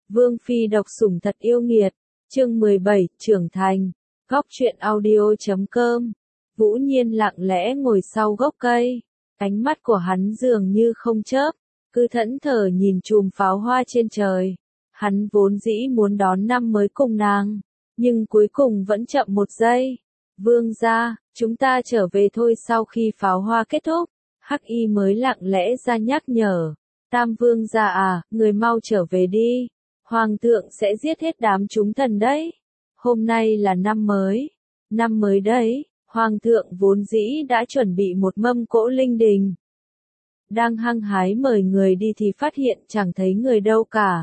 Vương phi độc sủng thật yêu nghiệt, chương 17, trưởng thành, góc truyện audio.com. Vũ Nhiên lặng lẽ ngồi sau gốc cây, ánh mắt của hắn dường như không chớp, cứ thẫn thờ nhìn chùm pháo hoa trên trời. Hắn vốn dĩ muốn đón năm mới cùng nàng, nhưng cuối cùng vẫn chậm một giây. Vương gia, chúng ta trở về thôi. Sau khi pháo hoa kết thúc, Hắc Y mới lặng lẽ ra nhắc nhở. Tam vương gia à, người mau trở về đi. Hoàng thượng sẽ giết hết đám chúng thần đấy. Hôm nay là năm mới đấy. Hoàng thượng vốn dĩ đã chuẩn bị một mâm cỗ linh đình. Đang hăng hái mời người đi thì phát hiện chẳng thấy người đâu cả.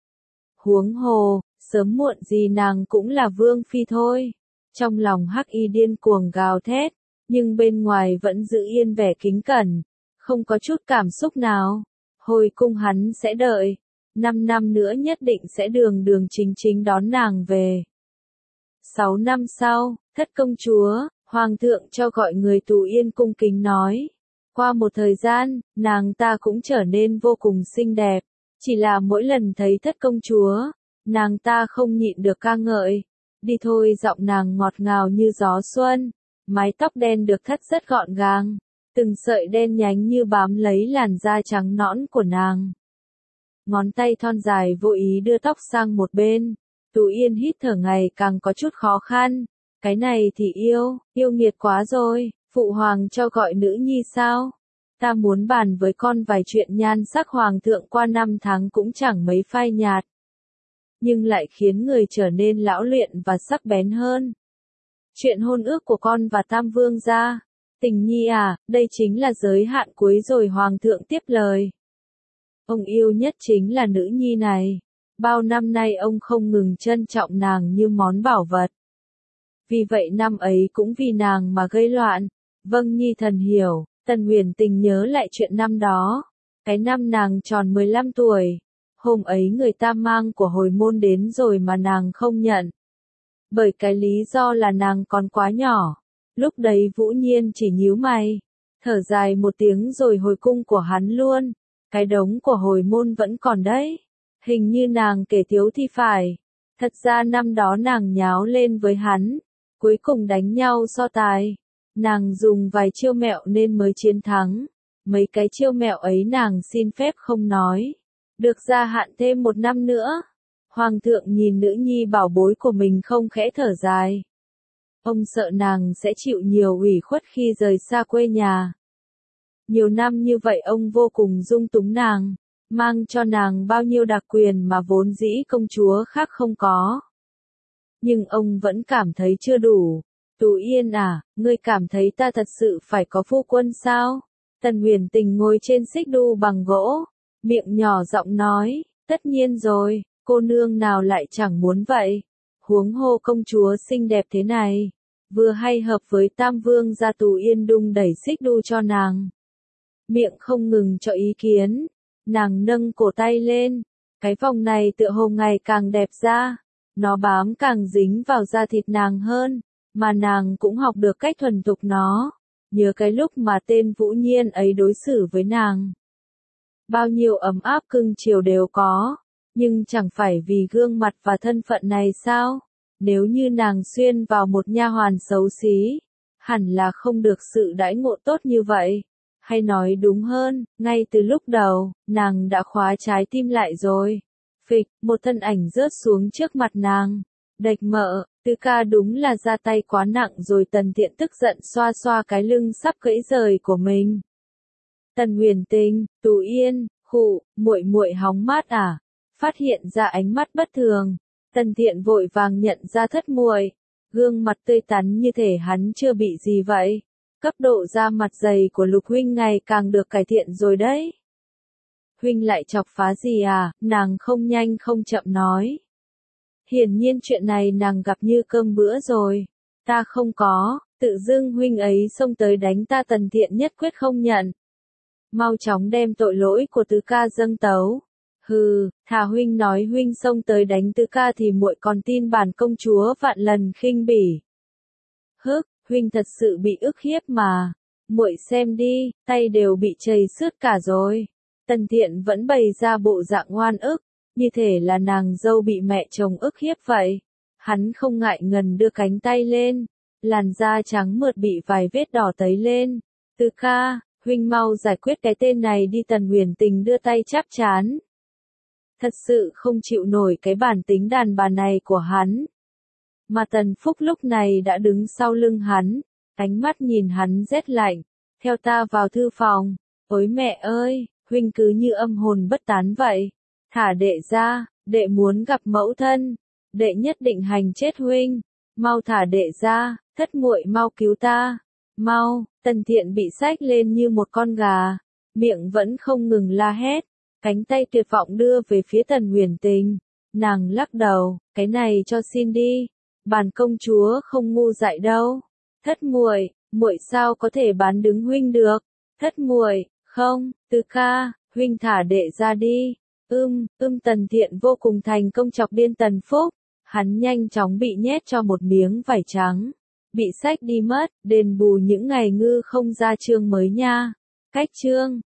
Huống hồ, sớm muộn gì nàng cũng là vương phi thôi. Trong lòng Hắc Y điên cuồng gào thét, nhưng bên ngoài vẫn giữ yên vẻ kính cẩn, không có chút cảm xúc nào. Hồi cung hắn sẽ đợi, 5 năm nữa nhất định sẽ đường đường chính chính đón nàng về. 6 năm sau, thất công chúa, hoàng thượng cho gọi người tù yên cung kính nói. Qua một thời gian, nàng ta cũng trở nên vô cùng xinh đẹp, chỉ là mỗi lần thấy thất công chúa, nàng ta không nhịn được ca ngợi. Đi thôi, giọng nàng ngọt ngào như gió xuân, mái tóc đen được thắt rất gọn gàng, từng sợi đen nhánh như bám lấy làn da trắng nõn của nàng. Ngón tay thon dài vô ý đưa tóc sang một bên, Tú Yên hít thở ngày càng có chút khó khăn. Cái này thì yêu nghiệt quá rồi, phụ hoàng cho gọi nữ nhi sao? Ta muốn bàn với con vài chuyện nhan sắc. Hoàng thượng qua 5 tháng cũng chẳng mấy phai nhạt, nhưng lại khiến người trở nên lão luyện và sắc bén hơn. Chuyện hôn ước của con và Tam vương gia, tình nhi à, đây chính là giới hạn cuối rồi. Hoàng thượng tiếp lời. Ông yêu nhất chính là nữ nhi này. Bao năm nay ông không ngừng trân trọng nàng như món bảo vật. Vì vậy năm ấy cũng vì nàng mà gây loạn. Vâng nhi thần hiểu. Tần Huyền Tình nhớ lại chuyện năm đó. Cái năm nàng tròn 15 tuổi. Hôm ấy người ta mang của hồi môn đến rồi mà nàng không nhận. Bởi cái lý do là nàng còn quá nhỏ. Lúc đấy Vũ Nhiên chỉ nhíu mày, thở dài một tiếng rồi hồi cung của hắn luôn. Cái đống của hồi môn vẫn còn đấy. Hình như nàng kể thiếu thì phải. Thật ra năm đó nàng nháo lên với hắn, cuối cùng đánh nhau so tài. Nàng dùng vài chiêu mẹo nên mới chiến thắng. Mấy cái chiêu mẹo ấy nàng xin phép không nói, được gia hạn thêm 1 năm nữa. Hoàng thượng nhìn nữ nhi bảo bối của mình không khẽ thở dài. Ông sợ nàng sẽ chịu nhiều ủy khuất khi rời xa quê nhà. Nhiều năm như vậy ông vô cùng dung túng nàng, mang cho nàng bao nhiêu đặc quyền mà vốn dĩ công chúa khác không có. Nhưng ông vẫn cảm thấy chưa đủ. Tú Yên à, ngươi cảm thấy ta thật sự phải có phu quân sao? Tần Huyền Tình ngồi trên xích đu bằng gỗ, miệng nhỏ giọng nói, tất nhiên rồi, cô nương nào lại chẳng muốn vậy. Huống hồ công chúa xinh đẹp thế này, vừa hay hợp với Tam vương gia. Tú Yên đung đẩy xích đu cho nàng, miệng không ngừng cho ý kiến. Nàng nâng cổ tay lên, cái vòng này tựa hồ ngày càng đẹp ra, nó bám càng dính vào da thịt nàng hơn, mà nàng cũng học được cách thuần thục nó. Nhớ cái lúc mà tên Vũ Nhiên ấy đối xử với nàng, bao nhiêu ấm áp cưng chiều đều có, nhưng chẳng phải vì gương mặt và thân phận này sao? Nếu như nàng xuyên vào một nha hoàn xấu xí, hẳn là không được sự đãi ngộ tốt như vậy. Hay nói đúng hơn, ngay từ lúc đầu, nàng đã khóa trái tim lại rồi. Phịch, một thân ảnh rớt xuống trước mặt nàng. Đạch mợ, Tứ ca đúng là ra tay quá nặng rồi. Tần Thiện tức giận xoa xoa cái lưng sắp gãy rời của mình. Tần Huyền Tình, Tú Yên, khụ, muội muội hóng mát à? Phát hiện ra ánh mắt bất thường, Tần Thiện vội vàng nhận ra thất muội, gương mặt tươi tắn như thể hắn chưa bị gì vậy. Cấp độ da mặt dày của Lục huynh ngày càng được cải thiện rồi đấy. Huynh lại chọc phá gì à? Nàng không nhanh không chậm nói. Hiển nhiên chuyện này nàng gặp như cơm bữa rồi. Ta không có, tự dưng huynh ấy xông tới đánh ta. Tần Thiện nhất quyết không nhận. Mau chóng đem tội lỗi của tứ ca dâng tấu. Hừ, thà huynh nói huynh xông tới đánh tứ ca thì muội còn tin bản công chúa vạn lần khinh bỉ. Hức, huynh thật sự bị ức hiếp mà. Muội xem đi, tay đều bị chầy xước cả rồi. Tần Thiện vẫn bày ra bộ dạng oan ức, như thể là nàng dâu bị mẹ chồng ức hiếp vậy. Hắn không ngại ngần đưa cánh tay lên, làn da trắng mượt bị vài vết đỏ tấy lên. Từ ca, huynh mau giải quyết cái tên này đi. Tần Huyền Tình đưa tay chắp trán. Thật sự không chịu nổi cái bản tính đàn bà này của hắn. Mà Tần Phúc lúc này đã đứng sau lưng hắn, ánh mắt nhìn hắn rét lạnh. Theo ta vào thư phòng. Ôi mẹ ơi, huynh cứ như âm hồn bất tán vậy. Thả đệ ra, đệ muốn gặp mẫu thân. Đệ nhất định hành chết huynh. Mau thả đệ ra, thất muội mau cứu ta. Mau, Tần Thiện bị xách lên như một con gà. Miệng vẫn không ngừng la hét. Cánh tay tuyệt vọng đưa về phía Tần Huyền Tình. Nàng lắc đầu, cái này cho xin đi. Bản công chúa không ngu dại đâu. Thất muội, muội sao có thể bán đứng huynh được? Thất muội, không, Từ ca, huynh thả đệ ra đi. Tần Thiện vô cùng thành công chọc điên Tần Phúc. Hắn nhanh chóng bị nhét cho một miếng vải trắng. Bị xách đi mất, đền bù những ngày ngư không ra chương mới nha. Cách chương